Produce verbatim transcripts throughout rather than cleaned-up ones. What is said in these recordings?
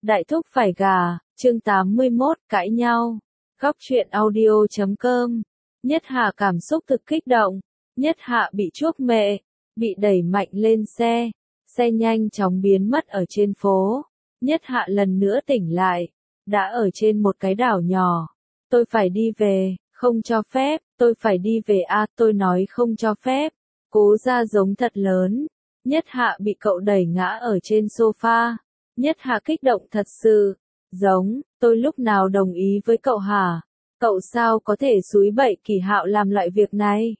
Đại thúc phải gà, chương tám mươi mốt, cãi nhau. Góc truyện audio chấm com. Nhất Hạ cảm xúc thực kích động. Nhất Hạ bị chuốc mệ, bị đẩy mạnh lên xe. Xe nhanh chóng biến mất ở trên phố. Nhất Hạ lần nữa tỉnh lại. Đã ở trên một cái đảo nhỏ. Tôi phải đi về, không cho phép, tôi phải đi về à, tôi nói không cho phép. Cố ra giống thật lớn. Nhất Hạ bị cậu đẩy ngã ở trên sofa. Nhất Hạ kích động thật sự. Giống, tôi lúc nào đồng ý với cậu hả? Cậu sao có thể xúi bậy Kỳ Hạo làm loại việc này?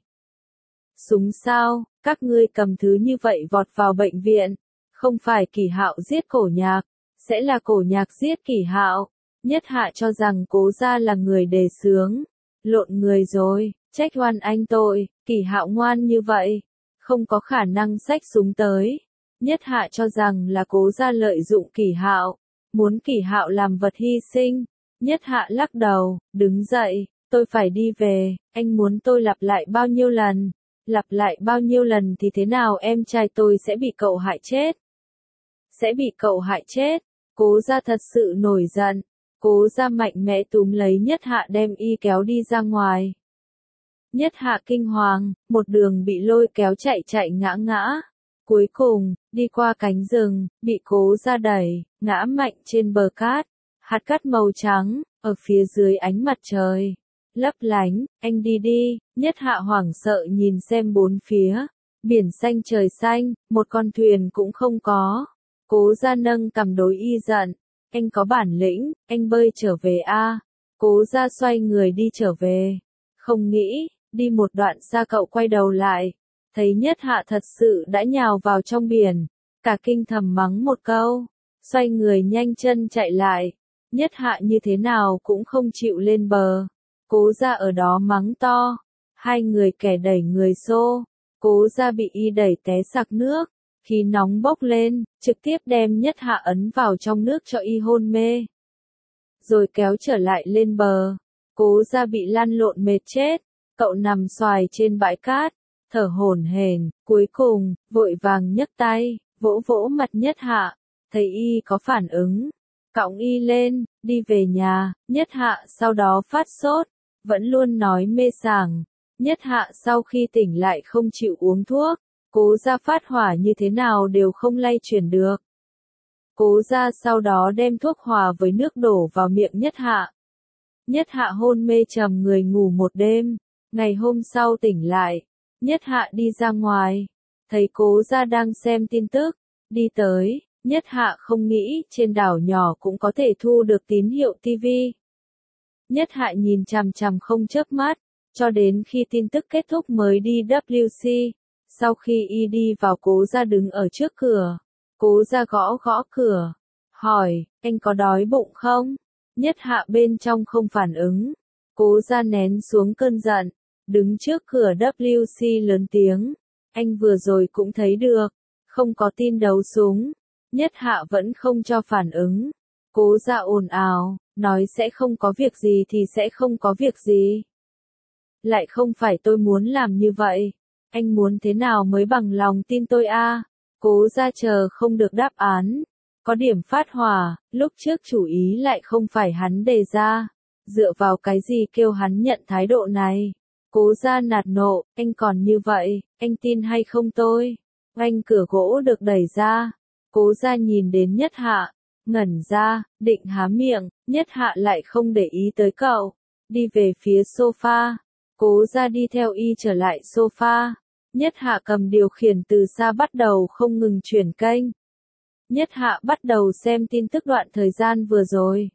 Súng sao, các ngươi cầm thứ như vậy vọt vào bệnh viện. Không phải Kỳ Hạo giết Cổ Nhạc, sẽ là Cổ Nhạc giết Kỳ Hạo. Nhất Hạ cho rằng Cố gia là người đề xướng. Lộn người rồi, trách oan anh tội, Kỳ Hạo ngoan như vậy. Không có khả năng xách súng tới. Nhất Hạ cho rằng là Cố gia lợi dụng Kỳ Hạo, muốn Kỳ Hạo làm vật hy sinh. Nhất Hạ lắc đầu, đứng dậy, tôi phải đi về, anh muốn tôi lặp lại bao nhiêu lần? Lặp lại bao nhiêu lần thì thế nào em trai tôi sẽ bị cậu hại chết? Sẽ bị cậu hại chết. Cố gia thật sự nổi giận. Cố gia mạnh mẽ túm lấy Nhất Hạ đem y kéo đi ra ngoài. Nhất Hạ kinh hoàng, một đường bị lôi kéo chạy chạy ngã ngã. Cuối cùng, đi qua cánh rừng, bị Cố gia đẩy, ngã mạnh trên bờ cát. Hạt cát màu trắng, ở phía dưới ánh mặt trời. Lấp lánh, anh đi đi. Nhất Hạ hoảng sợ nhìn xem bốn phía. Biển xanh trời xanh, một con thuyền cũng không có. Cố gia nâng cằm đối y giận. Anh có bản lĩnh, anh bơi trở về a. Cố gia xoay người đi trở về. Không nghĩ, đi một đoạn xa cậu quay đầu lại. Thấy Nhất Hạ thật sự đã nhào vào trong biển. Cả kinh thầm mắng một câu. Xoay người nhanh chân chạy lại. Nhất Hạ như thế nào cũng không chịu lên bờ. Cố gia ở đó mắng to. Hai người kẻ đẩy người xô. Cố gia bị y đẩy té sặc nước. Khí nóng bốc lên, trực tiếp đem Nhất Hạ ấn vào trong nước cho y hôn mê. Rồi kéo trở lại lên bờ. Cố gia bị lăn lộn mệt chết. Cậu nằm xoài trên bãi cát, thở hổn hển, cuối cùng, vội vàng nhấc tay, vỗ vỗ mặt Nhất Hạ. Thấy y có phản ứng. Cõng y lên, đi về nhà. Nhất Hạ sau đó phát sốt, vẫn luôn nói mê sảng. Nhất Hạ sau khi tỉnh lại không chịu uống thuốc. Cố gia phát hỏa như thế nào đều không lay chuyển được. Cố gia sau đó đem thuốc hòa với nước đổ vào miệng Nhất Hạ. Nhất Hạ hôn mê trầm người ngủ một đêm. Ngày hôm sau tỉnh lại. Nhất Hạ đi ra ngoài. Thấy Cố gia đang xem tin tức. Đi tới. Nhất Hạ không nghĩ trên đảo nhỏ cũng có thể thu được tín hiệu ti vi. Nhất Hạ nhìn chằm chằm không chớp mắt. Cho đến khi tin tức kết thúc mới đi W C. Sau khi y đi vào Cố gia đứng ở trước cửa. Cố gia gõ gõ cửa. Hỏi, anh có đói bụng không? Nhất Hạ bên trong không phản ứng. Cố gia nén xuống cơn giận. Đứng trước cửa W C lớn tiếng. Anh vừa rồi cũng thấy được. Không có tin đấu súng. Nhất Hạ vẫn không cho phản ứng. Cố gia ồn ào. Nói sẽ không có việc gì thì sẽ không có việc gì. Lại không phải tôi muốn làm như vậy. Anh muốn thế nào mới bằng lòng tin tôi a? À? Cố gia chờ không được đáp án. Có điểm phát hỏa, lúc trước chủ ý lại không phải hắn đề ra. Dựa vào cái gì kêu hắn nhận thái độ này? Cố gia nạt nộ, anh còn như vậy, anh tin hay không tôi? Oanh cửa gỗ được đẩy ra. Cố gia nhìn đến Nhất Hạ, ngẩn ra, định há miệng, Nhất Hạ lại không để ý tới cậu. Đi về phía sofa. Cố gia đi theo y trở lại sofa. Nhất Hạ cầm điều khiển từ xa bắt đầu không ngừng chuyển kênh. Nhất Hạ bắt đầu xem tin tức đoạn thời gian vừa rồi.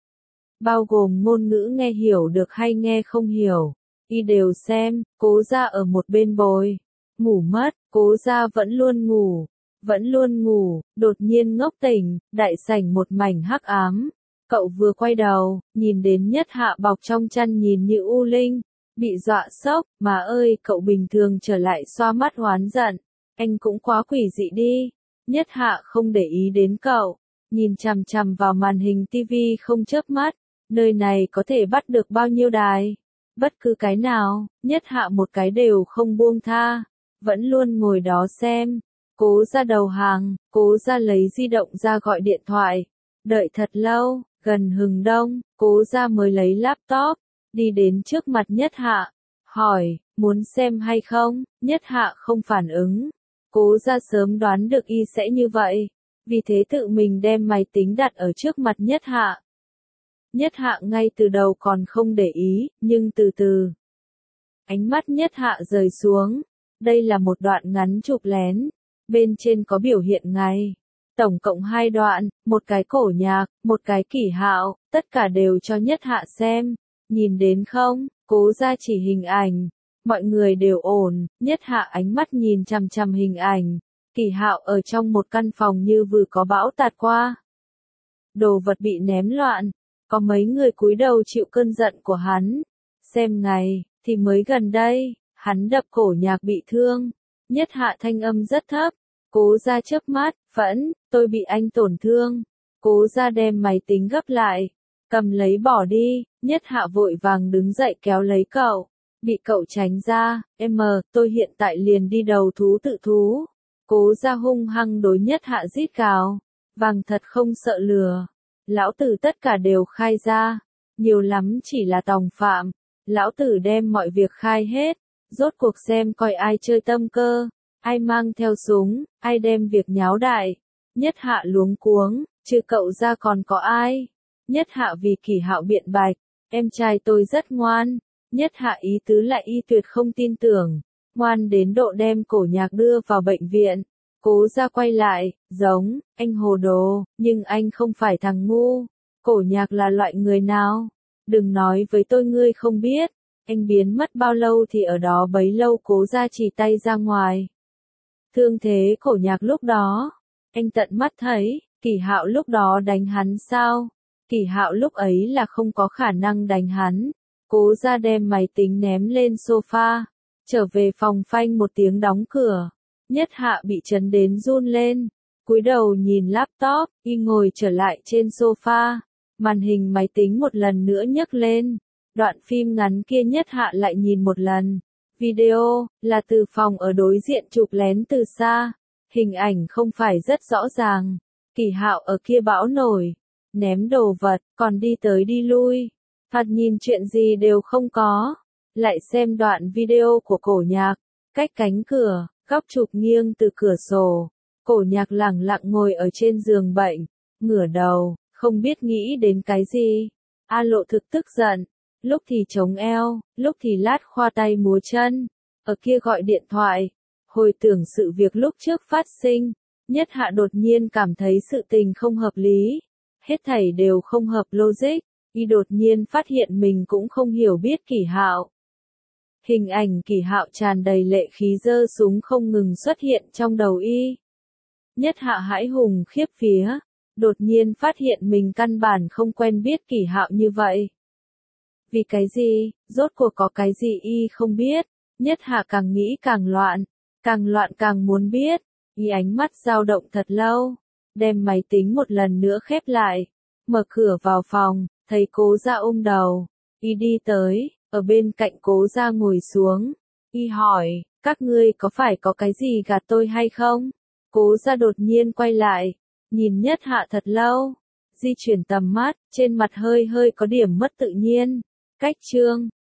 Bao gồm ngôn ngữ nghe hiểu được hay nghe không hiểu. Y đều xem. Cố gia ở một bên bồi. Ngủ mất. Cố gia vẫn luôn ngủ. Vẫn luôn ngủ. Đột nhiên ngốc tỉnh. Đại sảnh một mảnh hắc ám. Cậu vừa quay đầu. Nhìn đến Nhất Hạ bọc trong chăn nhìn như u linh. Bị dọa sốc, mà ơi cậu bình thường trở lại xoa mắt oán giận. Anh cũng quá quỷ dị đi. Nhất Hạ không để ý đến cậu. Nhìn chằm chằm vào màn hình ti vi không chớp mắt. Nơi này có thể bắt được bao nhiêu đài? Bất cứ cái nào, Nhất Hạ một cái đều không buông tha. Vẫn luôn ngồi đó xem. Cố gia đầu hàng, Cố gia lấy di động ra gọi điện thoại. Đợi thật lâu, gần hừng đông, Cố Gia mới lấy laptop, đi đến trước mặt Nhất Hạ, hỏi, muốn xem hay không? Nhất Hạ không phản ứng. Cố Gia sớm đoán được y sẽ như vậy, vì thế tự mình đem máy tính đặt ở trước mặt Nhất Hạ. Nhất Hạ ngay từ đầu còn không để ý, nhưng từ từ, ánh mắt Nhất Hạ rời xuống. Đây là một đoạn ngắn chụp lén, bên trên có biểu hiện ngày. Tổng cộng hai đoạn, một cái cổ nhạc, một cái kỷ hạo, tất cả đều cho Nhất Hạ xem. Nhìn đến không? Cố Gia chỉ hình ảnh. Mọi người đều ổn, Nhất Hạ ánh mắt nhìn chằm chằm hình ảnh. Kỷ hạo ở trong một căn phòng như vừa có bão tạt qua. Đồ vật bị ném loạn, có mấy người cúi đầu chịu cơn giận của hắn. Xem ngày, thì mới gần đây, hắn đập cổ nhạc bị thương. Nhất Hạ thanh âm rất thấp. Cố Gia chớp mắt, phẫn, tôi bị anh tổn thương. Cố Gia đem máy tính gấp lại, cầm lấy bỏ đi. Nhất Hạ vội vàng đứng dậy kéo lấy cậu. Bị cậu tránh ra, em, tôi hiện tại liền đi đầu thú tự thú. Cố Gia hung hăng đối Nhất Hạ rít gào. Vàng thật không sợ lừa. Lão tử tất cả đều khai ra. Nhiều lắm chỉ là tòng phạm. Lão tử đem mọi việc khai hết. Rốt cuộc xem coi ai chơi tâm cơ. Ai mang theo súng, ai đem việc nháo đại. Nhất Hạ luống cuống, chứ cậu ra còn có ai. Nhất Hạ vì Kỷ Hạo biện bạch, em trai tôi rất ngoan. Nhất Hạ ý tứ lại y tuyệt không tin tưởng, ngoan đến độ đem cổ nhạc đưa vào bệnh viện. Cố Gia quay lại, giống, anh hồ đồ, nhưng anh không phải thằng ngu. Cổ nhạc là loại người nào? Đừng nói với tôi ngươi không biết. Anh biến mất bao lâu thì ở đó bấy lâu. Cố Gia chỉ tay ra ngoài. Thương thế cổ nhạc lúc đó, anh tận mắt thấy. Kỷ Hạo lúc đó đánh hắn sao? Kỷ Hạo lúc ấy là không có khả năng đánh hắn. Cố Gia đem máy tính ném lên sofa, trở về phòng phanh một tiếng đóng cửa. Nhất Hạ bị chấn đến run lên, cúi đầu nhìn laptop, y ngồi trở lại trên sofa, màn hình máy tính một lần nữa nhấc lên. Đoạn phim ngắn kia Nhất Hạ lại nhìn một lần. Video, là từ phòng ở đối diện chụp lén từ xa. Hình ảnh không phải rất rõ ràng. Kỷ Hạo ở kia bão nổi, ném đồ vật, còn đi tới đi lui. Thoạt nhìn chuyện gì đều không có. Lại xem đoạn video của cổ nhạc, cách cánh cửa, góc chụp nghiêng từ cửa sổ. Cổ nhạc lẳng lặng ngồi ở trên giường bệnh, ngửa đầu, không biết nghĩ đến cái gì. A Lộ thực tức giận. Lúc thì chống eo, lúc thì lát khoa tay múa chân, ở kia gọi điện thoại, hồi tưởng sự việc lúc trước phát sinh. Nhất Hạ đột nhiên cảm thấy sự tình không hợp lý, hết thảy đều không hợp logic, y đột nhiên phát hiện mình cũng không hiểu biết Kỷ Hạo. Hình ảnh Kỷ Hạo tràn đầy lệ khí giơ súng không ngừng xuất hiện trong đầu y. Nhất Hạ hãi hùng khiếp vía, đột nhiên phát hiện mình căn bản không quen biết Kỷ Hạo như vậy. Vì cái gì, rốt cuộc có cái gì y không biết. Nhất Hạ càng nghĩ càng loạn, càng loạn càng muốn biết. Y ánh mắt dao động thật lâu, đem máy tính một lần nữa khép lại, mở cửa vào phòng, thấy Cố Gia ôm đầu. Y đi tới, ở bên cạnh Cố Gia ngồi xuống. Y hỏi, các ngươi có phải có cái gì gạt tôi hay không? Cố Gia đột nhiên quay lại, nhìn Nhất Hạ thật lâu, di chuyển tầm mắt, trên mặt hơi hơi có điểm mất tự nhiên. Cách chương